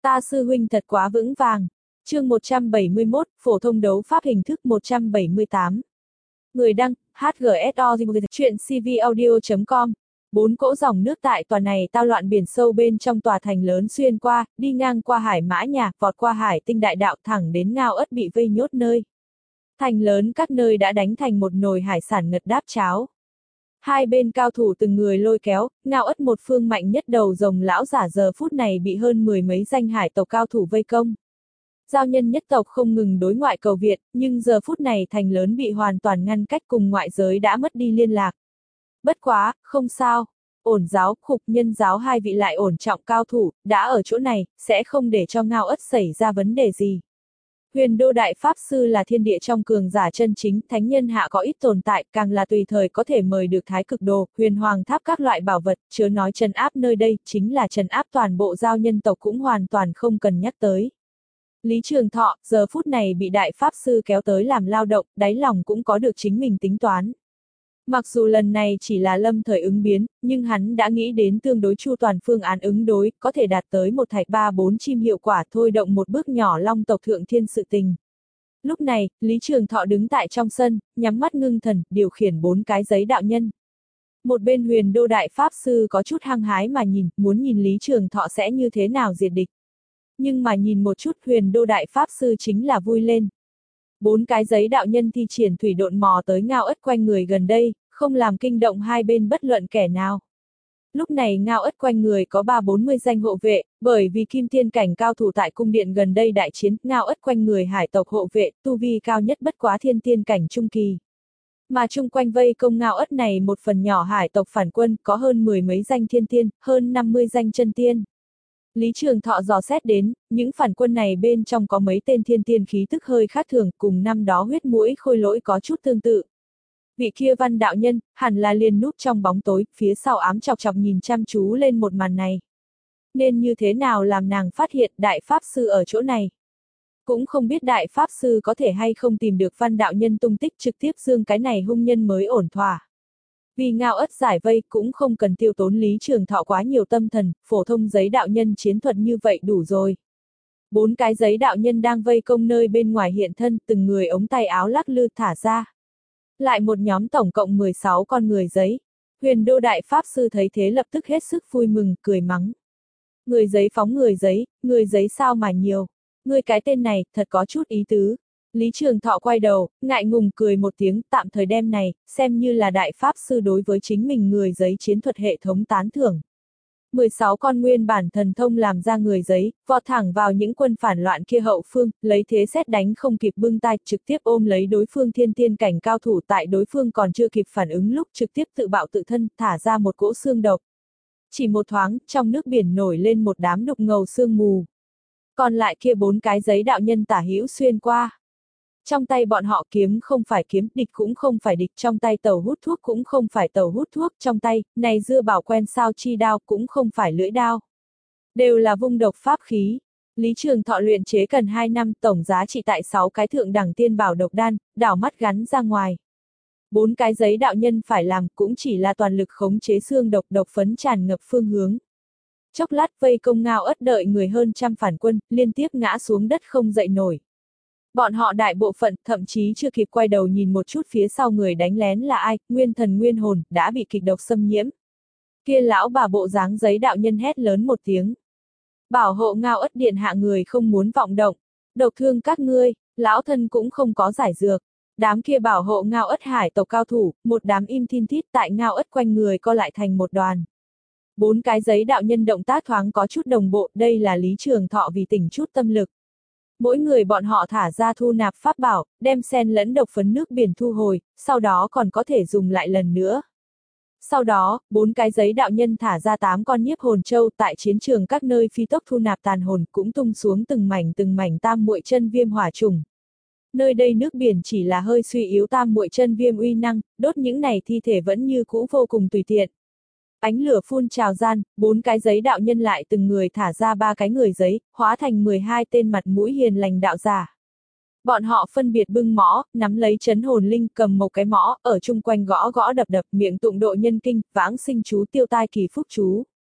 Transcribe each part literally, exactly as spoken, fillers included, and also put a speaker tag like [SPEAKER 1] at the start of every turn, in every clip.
[SPEAKER 1] Ta sư huynh thật quá vững vàng. Chương một trăm bảy mươi mốt, phổ thông đấu pháp hình thức một trăm bảy mươi tám. Người đăng, hát giê ét o chuyện c v audio chấm com. Bốn cỗ dòng nước tại tòa này tao loạn biển sâu bên trong tòa thành lớn xuyên qua, đi ngang qua hải mã nhà, vọt qua hải tinh đại đạo thẳng đến Ngao Ất bị vây nhốt nơi. Thành lớn các nơi đã đánh thành một nồi hải sản ngật đáp cháo. Hai bên cao thủ từng người lôi kéo, Ngao Ất một phương mạnh nhất đầu rồng lão giả giờ phút này bị hơn mười mấy danh hải tộc cao thủ vây công. Giao nhân nhất tộc không ngừng đối ngoại cầu viện, nhưng giờ phút này thành lớn bị hoàn toàn ngăn cách cùng ngoại giới đã mất đi liên lạc. Bất quá, không sao. Ổn giáo, khục nhân giáo hai vị lại ổn trọng cao thủ, đã ở chỗ này, sẽ không để cho Ngao Ất xảy ra vấn đề gì. Huyền Đô Đại Pháp Sư là thiên địa trong cường giả chân chính, thánh nhân hạ có ít tồn tại, càng là tùy thời có thể mời được thái cực đồ, huyền hoàng tháp các loại bảo vật, chớ nói trấn áp nơi đây, chính là trấn áp toàn bộ giao nhân tộc cũng hoàn toàn không cần nhắc tới. Lý Trường Thọ, giờ phút này bị Đại Pháp Sư kéo tới làm lao động, đáy lòng cũng có được chính mình tính toán. Mặc dù lần này chỉ là lâm thời ứng biến, nhưng hắn đã nghĩ đến tương đối chu toàn phương án ứng đối, có thể đạt tới một thạch ba bốn chim hiệu quả thôi động một bước nhỏ long tộc thượng thiên sự tình. Lúc này, Lý Trường Thọ đứng tại trong sân, nhắm mắt ngưng thần, điều khiển bốn cái giấy đạo nhân. Một bên Huyền Đô Đại Pháp Sư có chút hăng hái mà nhìn, muốn nhìn Lý Trường Thọ sẽ như thế nào diệt địch. Nhưng mà nhìn một chút Huyền Đô Đại Pháp Sư chính là vui lên. Bốn cái giấy đạo nhân thi triển thủy độn mò tới Ngao Ất quanh người gần đây, không làm kinh động hai bên bất luận kẻ nào. Lúc này Ngao Ất quanh người có ba bốn mươi danh hộ vệ, bởi vì kim thiên cảnh cao thủ tại cung điện gần đây đại chiến, Ngao Ất quanh người hải tộc hộ vệ, tu vi cao nhất bất quá thiên tiên cảnh trung kỳ. Mà chung quanh vây công Ngao Ất này một phần nhỏ hải tộc phản quân có hơn mười mấy danh thiên tiên, hơn năm mươi danh chân tiên. Lý Trường Thọ dò xét đến, những phản quân này bên trong có mấy tên thiên tiên khí tức hơi khác thường, cùng năm đó huyết mũi khôi lỗi có chút tương tự. Vị kia văn đạo nhân, hẳn là liền núp trong bóng tối, phía sau ám chọc chọc nhìn chăm chú lên một màn này. Nên như thế nào làm nàng phát hiện Đại Pháp Sư ở chỗ này? Cũng không biết Đại Pháp Sư có thể hay không tìm được văn đạo nhân tung tích trực tiếp dương cái này hung nhân mới ổn thỏa. Vì Ngao Ất giải vây cũng không cần tiêu tốn Lý Trường Thọ quá nhiều tâm thần, phổ thông giấy đạo nhân chiến thuật như vậy đủ rồi. Bốn cái giấy đạo nhân đang vây công nơi bên ngoài hiện thân, từng người ống tay áo lắc lư thả ra. Lại một nhóm tổng cộng mười sáu con người giấy. Huyền Đô Đại Pháp Sư thấy thế lập tức hết sức vui mừng, cười mắng. Người giấy phóng người giấy, người giấy sao mà nhiều. Người cái tên này, thật có chút ý tứ. Lý Trường Thọ quay đầu, ngại ngùng cười một tiếng, tạm thời đem này, xem như là Đại Pháp Sư đối với chính mình người giấy chiến thuật hệ thống tán thưởng. mười sáu con nguyên bản thần thông làm ra người giấy, vọt thẳng vào những quân phản loạn kia hậu phương, lấy thế xét đánh không kịp bưng tay, trực tiếp ôm lấy đối phương thiên tiên cảnh cao thủ tại đối phương còn chưa kịp phản ứng lúc trực tiếp tự bạo tự thân, thả ra một cỗ xương độc. Chỉ một thoáng, trong nước biển nổi lên một đám đục ngầu sương mù. Còn lại kia bốn cái giấy đạo nhân tả hữu xuyên qua. Trong tay bọn họ kiếm không phải kiếm, địch cũng không phải địch, trong tay tàu hút thuốc cũng không phải tàu hút thuốc, trong tay, này dưa bảo quen sao chi đao cũng không phải lưỡi đao. Đều là vung độc pháp khí. Lý Trường Thọ luyện chế cần hai năm, tổng giá trị tại sáu cái thượng đẳng tiên bảo độc đan, đảo mắt gắn ra ngoài. Bốn cái giấy đạo nhân phải làm cũng chỉ là toàn lực khống chế xương độc độc phấn tràn ngập phương hướng. Chốc lát vây công Ngao Ất đợi người hơn trăm phản quân, liên tiếp ngã xuống đất không dậy nổi. Bọn họ đại bộ phận, thậm chí chưa kịp quay đầu nhìn một chút phía sau người đánh lén là ai, nguyên thần nguyên hồn, đã bị kịch độc xâm nhiễm. Kia lão bà bộ dáng giấy đạo nhân hét lớn một tiếng. Bảo hộ Ngao Ất điện hạ người không muốn vọng động. Độc thương các ngươi, lão thân cũng không có giải dược. Đám kia bảo hộ Ngao Ất hải tộc cao thủ, một đám im thin thít tại Ngao Ất quanh người co lại thành một đoàn. Bốn cái giấy đạo nhân động tác thoáng có chút đồng bộ, đây là Lý Trường Thọ vì tỉnh chút tâm lực. Mỗi người bọn họ thả ra thu nạp pháp bảo, đem sen lẫn độc phấn nước biển thu hồi, sau đó còn có thể dùng lại lần nữa. Sau đó, bốn cái giấy đạo nhân thả ra tám con nhiếp hồn châu tại chiến trường các nơi phi tốc thu nạp tàn hồn cũng tung xuống từng mảnh từng mảnh tam muội chân viêm hỏa trùng. Nơi đây nước biển chỉ là hơi suy yếu tam muội chân viêm uy năng, đốt những này thi thể vẫn như cũ vô cùng tùy tiện. Ánh lửa phun trào gian, bốn cái giấy đạo nhân lại từng người thả ra ba cái người giấy, hóa thành mười hai tên mặt mũi hiền lành đạo giả. Bọn họ phân biệt bưng mõ, nắm lấy chấn hồn linh, cầm một cái mõ, ở chung quanh gõ gõ đập đập, miệng tụng độ nhân kinh, vãng sinh chú tiêu tai kỳ phúc chú.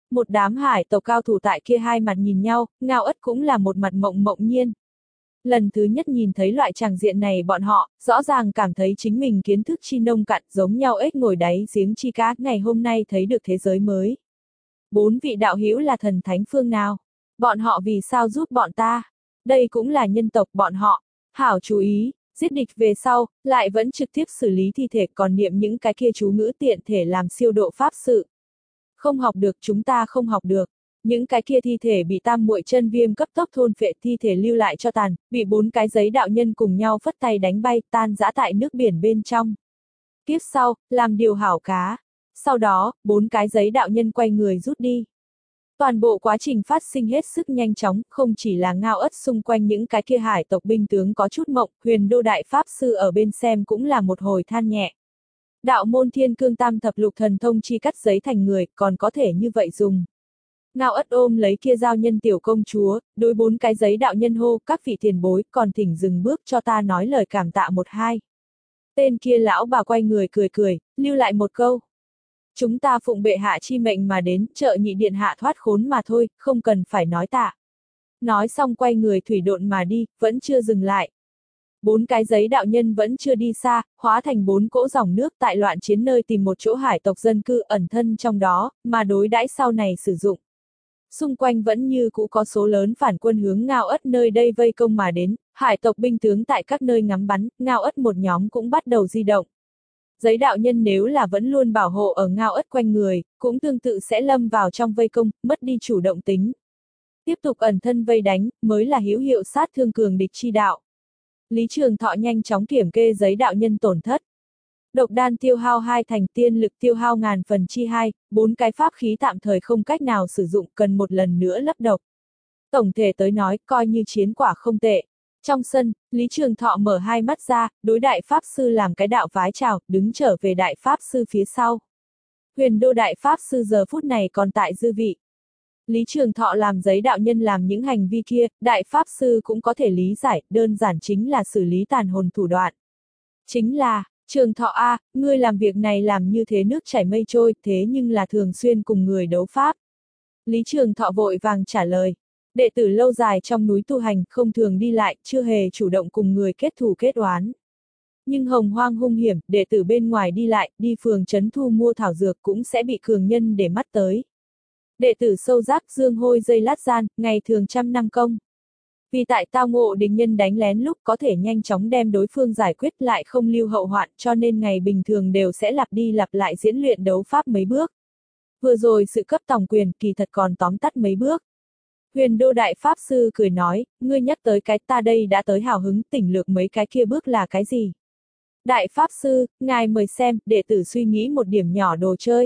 [SPEAKER 1] Một đám hải tộc cao thủ tại kia hai mặt nhìn nhau, Ngao Ất cũng là một mặt mộng mộng nhiên. Lần thứ nhất nhìn thấy loại tràng diện này bọn họ, rõ ràng cảm thấy chính mình kiến thức chi nông cạn giống nhau ếch ngồi đáy giếng chi cá, ngày hôm nay thấy được thế giới mới. Bốn vị đạo hữu là thần thánh phương nào? Bọn họ vì sao giúp bọn ta? Đây cũng là nhân tộc bọn họ. Hảo chú ý, giết địch về sau, lại vẫn trực tiếp xử lý thi thể còn niệm những cái kia chú ngữ tiện thể làm siêu độ pháp sự. Không học được, chúng ta không học được. Những cái kia thi thể bị tam muội chân viêm cấp tốc thôn phệ, thi thể lưu lại cho tàn, bị bốn cái giấy đạo nhân cùng nhau phất tay đánh bay, tan rã tại nước biển bên trong. Tiếp sau, làm điều hảo cá. Sau đó, bốn cái giấy đạo nhân quay người rút đi. Toàn bộ quá trình phát sinh hết sức nhanh chóng, không chỉ là Ngao Ất xung quanh những cái kia hải tộc binh tướng có chút mộng, Huyền Đô Đại Pháp Sư ở bên xem cũng là một hồi than nhẹ. Đạo môn Thiên Cương Tam Thập Lục Thần Thông chi cắt giấy thành người, còn có thể như vậy dùng. Ngao Ất ôm lấy kia giao nhân tiểu công chúa, đối bốn cái giấy đạo nhân hô, các vị tiền bối, còn thỉnh dừng bước cho ta nói lời cảm tạ một hai. Tên kia lão bà quay người cười cười, lưu lại một câu. Chúng ta phụng bệ hạ chi mệnh mà đến, trợ nhị điện hạ thoát khốn mà thôi, không cần phải nói tạ. Nói xong quay người thủy độn mà đi, vẫn chưa dừng lại. Bốn cái giấy đạo nhân vẫn chưa đi xa, hóa thành bốn cỗ dòng nước tại loạn chiến nơi tìm một chỗ hải tộc dân cư ẩn thân trong đó, mà đối đãi sau này sử dụng. Xung quanh vẫn như cũ có số lớn phản quân hướng Ngao Ất nơi đây vây công mà đến, hải tộc binh tướng tại các nơi ngắm bắn, Ngao Ất một nhóm cũng bắt đầu di động. Giấy đạo nhân nếu là vẫn luôn bảo hộ ở Ngao Ất quanh người, cũng tương tự sẽ lâm vào trong vây công, mất đi chủ động tính. Tiếp tục ẩn thân vây đánh, mới là hữu hiệu sát thương cường địch chi đạo. Lý Trường Thọ nhanh chóng kiểm kê giấy đạo nhân tổn thất. Độc đan tiêu hao hai thành, tiên lực tiêu hao ngàn phần chi hai, bốn cái pháp khí tạm thời không cách nào sử dụng, cần một lần nữa lấp độc. Tổng thể tới nói, coi như chiến quả không tệ. Trong sân, Lý Trường Thọ mở hai mắt ra, đối đại pháp sư làm cái đạo vái chào, đứng trở về đại pháp sư phía sau. Huyền Đô đại pháp sư giờ phút này còn tại dư vị. Lý Trường Thọ làm giấy đạo nhân làm những hành vi kia, đại pháp sư cũng có thể lý giải, đơn giản chính là xử lý tàn hồn thủ đoạn. Chính là, Trường Thọ A, ngươi làm việc này làm như thế nước chảy mây trôi, thế nhưng là thường xuyên cùng người đấu pháp. Lý Trường Thọ vội vàng trả lời. Đệ tử lâu dài trong núi tu hành, không thường đi lại, chưa hề chủ động cùng người kết thù kết oán. Nhưng hồng hoang hung hiểm, đệ tử bên ngoài đi lại, đi phường trấn thu mua thảo dược cũng sẽ bị cường nhân để mắt tới. Đệ tử sâu giác dương hôi dây lát gian, ngày thường trăm năm công. Vì tại tao ngộ địch nhân đánh lén lúc có thể nhanh chóng đem đối phương giải quyết lại không lưu hậu hoạn, cho nên ngày bình thường đều sẽ lặp đi lặp lại diễn luyện đấu pháp mấy bước. Vừa rồi sự cấp tổng quyền kỳ thật còn tóm tắt mấy bước. Huyền Đô đại pháp sư cười nói, ngươi nhắc tới cái ta đây đã tới hào hứng, tỉnh lược mấy cái kia bước là cái gì? Đại pháp sư, ngài mời xem, đệ tử suy nghĩ một điểm nhỏ đồ chơi.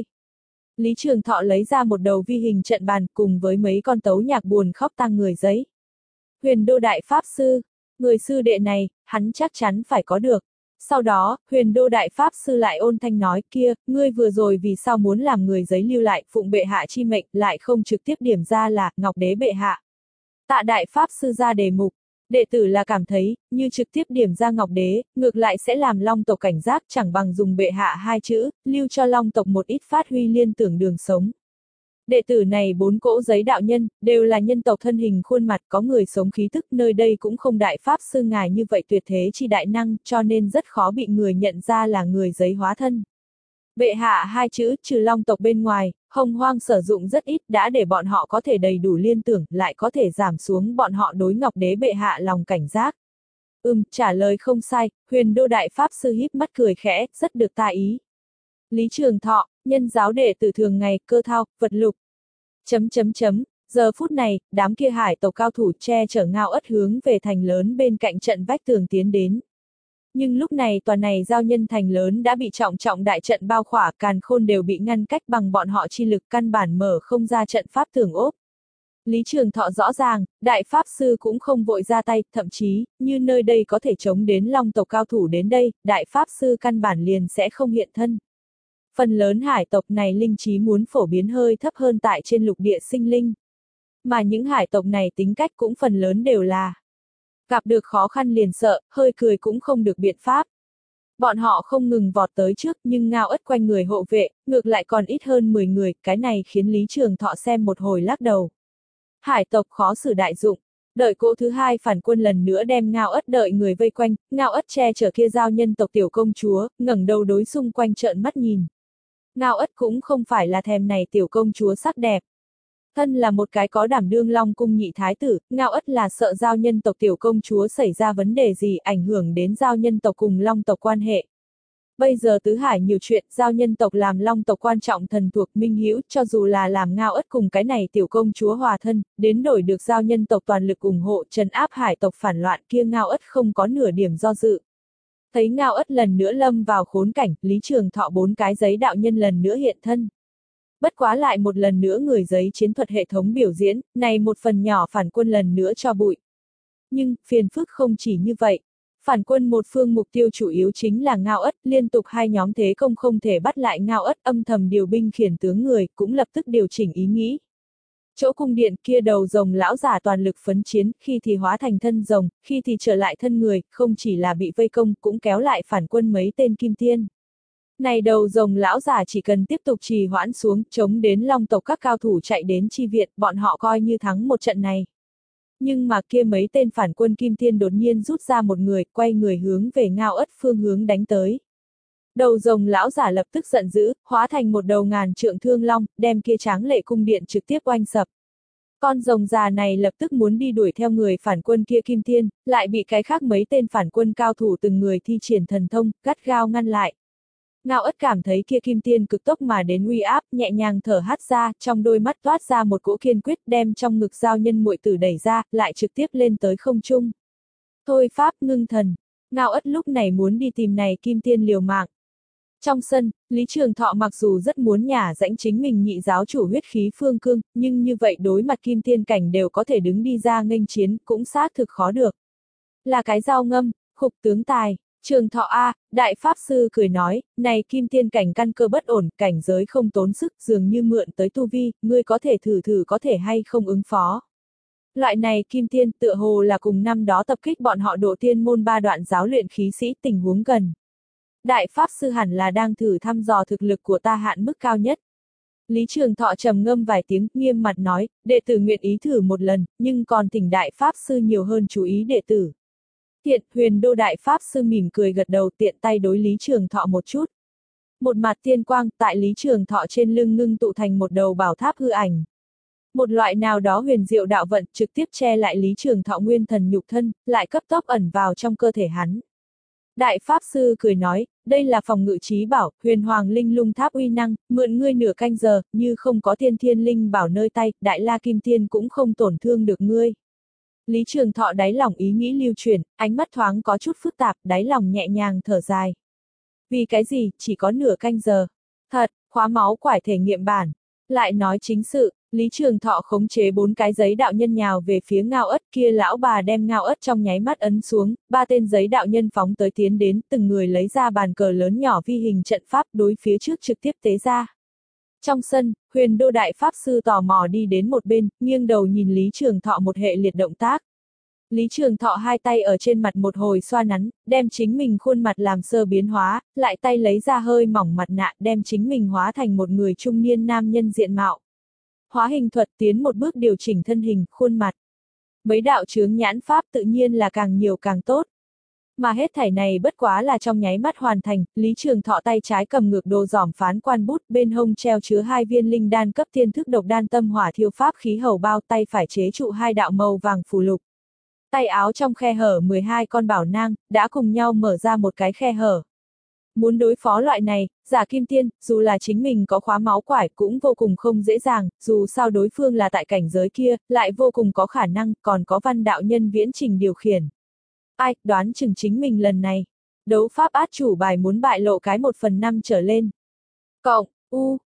[SPEAKER 1] Lý Trường Thọ lấy ra một đầu vi hình trận bàn cùng với mấy con tấu nhạc buồn khóc tang người giấy. Huyền Đô đại pháp sư, người sư đệ này, hắn chắc chắn phải có được. Sau đó, Huyền Đô đại pháp sư lại ôn thanh nói, kia, ngươi vừa rồi vì sao muốn làm người giấy lưu lại, phụng bệ hạ chi mệnh, lại không trực tiếp điểm ra là, Ngọc Đế bệ hạ. Tạ đại pháp sư ra đề mục, đệ tử là cảm thấy, như trực tiếp điểm ra Ngọc Đế, ngược lại sẽ làm Long tộc cảnh giác, chẳng bằng dùng bệ hạ hai chữ, lưu cho Long tộc một ít phát huy liên tưởng đường sống. Đệ tử này bốn cỗ giấy đạo nhân, đều là nhân tộc thân hình khuôn mặt có người sống khí thức, nơi đây cũng không đại pháp sư ngài như vậy tuyệt thế chi đại năng, cho nên rất khó bị người nhận ra là người giấy hóa thân. Bệ hạ hai chữ, trừ Long tộc bên ngoài, hồng hoang sử dụng rất ít, đã để bọn họ có thể đầy đủ liên tưởng, lại có thể giảm xuống bọn họ đối Ngọc Đế bệ hạ lòng cảnh giác. Ừm, trả lời không sai, Huyền Đô đại pháp sư híp mắt cười khẽ, rất được ta ý. Lý Trường Thọ, nhân giáo đệ tử thường ngày, cơ thao, vật lục. Chấm chấm chấm, giờ phút này, đám kia hải tộc cao thủ che chở Ngao Ất hướng về thành lớn bên cạnh trận vách tường tiến đến. Nhưng lúc này tòa này giao nhân thành lớn đã bị trọng trọng đại trận bao khỏa, càn khôn đều bị ngăn cách bằng bọn họ chi lực, căn bản mở không ra trận pháp tường ốp. Lý Trường Thọ rõ ràng, đại pháp sư cũng không vội ra tay, thậm chí, như nơi đây có thể chống đến Long tộc cao thủ đến đây, đại pháp sư căn bản liền sẽ không hiện thân. Phần lớn hải tộc này linh trí muốn phổ biến hơi thấp hơn tại trên lục địa sinh linh. Mà những hải tộc này tính cách cũng phần lớn đều là gặp được khó khăn liền sợ, hơi cười cũng không được biện pháp. Bọn họ không ngừng vọt tới trước nhưng Ngao Ất quanh người hộ vệ, ngược lại còn ít hơn mười người, cái này khiến Lý Trường Thọ xem một hồi lắc đầu. Hải tộc khó xử đại dụng. Đợi cỗ thứ hai phản quân lần nữa đem Ngao Ất đợi người vây quanh, Ngao Ất che chở kia giao nhân tộc tiểu công chúa, ngẩng đầu đối xung quanh trợn mắt nhìn. Ngao Ất cũng không phải là thèm này tiểu công chúa sắc đẹp. Thân là một cái có đảm đương Long cung nhị thái tử, Ngao Ất là sợ giao nhân tộc tiểu công chúa xảy ra vấn đề gì ảnh hưởng đến giao nhân tộc cùng Long tộc quan hệ. Bây giờ tứ hải nhiều chuyện, giao nhân tộc làm Long tộc quan trọng thần thuộc minh hữu, cho dù là làm Ngao Ất cùng cái này tiểu công chúa hòa thân, đến đổi được giao nhân tộc toàn lực ủng hộ trấn áp hải tộc phản loạn kia Ngao Ất không có nửa điểm do dự. Thấy Ngao Ất lần nữa lâm vào khốn cảnh, Lý Trường Thọ bốn cái giấy đạo nhân lần nữa hiện thân. Bất quá lại một lần nữa người giấy chiến thuật hệ thống biểu diễn, này một phần nhỏ phản quân lần nữa cho bụi. Nhưng, phiền phức không chỉ như vậy. Phản quân một phương mục tiêu chủ yếu chính là Ngao Ất, liên tục hai nhóm thế công không thể bắt lại Ngao Ất, âm thầm điều binh khiển tướng người, cũng lập tức điều chỉnh ý nghĩ. Chỗ cung điện kia đầu rồng lão giả toàn lực phấn chiến, khi thì hóa thành thân rồng, khi thì trở lại thân người, không chỉ là bị vây công, cũng kéo lại phản quân mấy tên kim tiên. Này đầu rồng lão giả chỉ cần tiếp tục trì hoãn xuống, chống đến Long tộc các cao thủ chạy đến chi viện, bọn họ coi như thắng một trận này. Nhưng mà kia mấy tên phản quân kim tiên đột nhiên rút ra một người, quay người hướng về Ngao Ất phương hướng đánh tới. Đầu rồng lão giả lập tức giận dữ, hóa thành một đầu ngàn trượng thương long, đem kia tráng lệ cung điện trực tiếp oanh sập. Con rồng già này lập tức muốn đi đuổi theo người phản quân kia kim tiên, lại bị cái khác mấy tên phản quân cao thủ từng người thi triển thần thông, gắt gao ngăn lại. Ngao Ất cảm thấy kia kim tiên cực tốc mà đến uy áp, nhẹ nhàng thở hắt ra, trong đôi mắt toát ra một cỗ kiên quyết, đem trong ngực giao nhân muội tử đẩy ra, lại trực tiếp lên tới không trung. Thôi pháp ngưng thần, Ngao Ất lúc này muốn đi tìm này kim tiên liều mạng. Trong sân, Lý Trường Thọ mặc dù rất muốn nhả rãnh chính mình nhị giáo chủ huyết khí phương cương, nhưng như vậy đối mặt kim tiên cảnh đều có thể đứng đi ra nghênh chiến, cũng xác thực khó được. Là cái dao ngâm, khục tướng tài. Trường Thọ A, Đại Pháp Sư cười nói, này kim tiên cảnh căn cơ bất ổn, cảnh giới không tốn sức, dường như mượn tới tu vi, ngươi có thể thử thử có thể hay không ứng phó. Loại này kim tiên tựa hồ là cùng năm đó tập kích bọn họ độ tiên môn ba đoạn giáo luyện khí sĩ tình huống gần. Đại Pháp Sư hẳn là đang thử thăm dò thực lực của ta hạn mức cao nhất. Lý Trường Thọ trầm ngâm vài tiếng, nghiêm mặt nói, đệ tử nguyện ý thử một lần, nhưng còn thỉnh Đại Pháp Sư nhiều hơn chú ý đệ tử. Tiện, Huyền Đô Đại Pháp Sư mỉm cười gật đầu tiện tay đối Lý Trường Thọ một chút. Một mặt tiên quang tại Lý Trường Thọ trên lưng ngưng tụ thành một đầu bảo tháp hư ảnh. Một loại nào đó huyền diệu đạo vận trực tiếp che lại Lý Trường Thọ nguyên thần nhục thân, lại cấp tốc ẩn vào trong cơ thể hắn. Đại Pháp Sư cười nói, đây là phòng ngự trí bảo, huyền hoàng linh lung tháp uy năng, mượn ngươi nửa canh giờ, như không có thiên thiên linh bảo nơi tay, Đại La Kim Tiên cũng không tổn thương được ngươi. Lý Trường Thọ đáy lòng ý nghĩ lưu chuyển, ánh mắt thoáng có chút phức tạp, đáy lòng nhẹ nhàng thở dài. Vì cái gì, chỉ có nửa canh giờ. Thật, khóa máu quải thể nghiệm bản. Lại nói chính sự, Lý Trường Thọ khống chế bốn cái giấy đạo nhân nhào về phía Ngao Ất kia lão bà đem Ngao Ất trong nháy mắt ấn xuống, ba tên giấy đạo nhân phóng tới tiến đến, từng người lấy ra bàn cờ lớn nhỏ vi hình trận pháp đối phía trước trực tiếp tế ra. Trong sân, Huyền Đô Đại Pháp Sư tò mò đi đến một bên, nghiêng đầu nhìn Lý Trường Thọ một hệ liệt động tác. Lý Trường Thọ hai tay ở trên mặt một hồi xoa nắn, đem chính mình khuôn mặt làm sơ biến hóa, lại tay lấy ra hơi mỏng mặt nạ đem chính mình hóa thành một người trung niên nam nhân diện mạo. Hóa hình thuật tiến một bước điều chỉnh thân hình, khuôn mặt. Mấy đạo chướng nhãn pháp tự nhiên là càng nhiều càng tốt. Mà hết thảy này bất quá là trong nháy mắt hoàn thành, Lý Trường Thọ tay trái cầm ngược đồ giỏm phán quan bút, bên hông treo chứa hai viên linh đan cấp thiên thức độc đan tâm hỏa thiêu pháp khí hầu bao, tay phải chế trụ hai đạo màu vàng phù lục. Tay áo trong khe hở mười hai con bảo nang, đã cùng nhau mở ra một cái khe hở. Muốn đối phó loại này, giả kim tiên, dù là chính mình có khóa máu quải cũng vô cùng không dễ dàng, dù sao đối phương là tại cảnh giới kia, lại vô cùng có khả năng, còn có văn đạo nhân viễn trình điều khiển. Ai, đoán chừng chính mình lần này. Đấu pháp át chủ bài muốn bại lộ cái một phần năm trở lên. Cộng, u,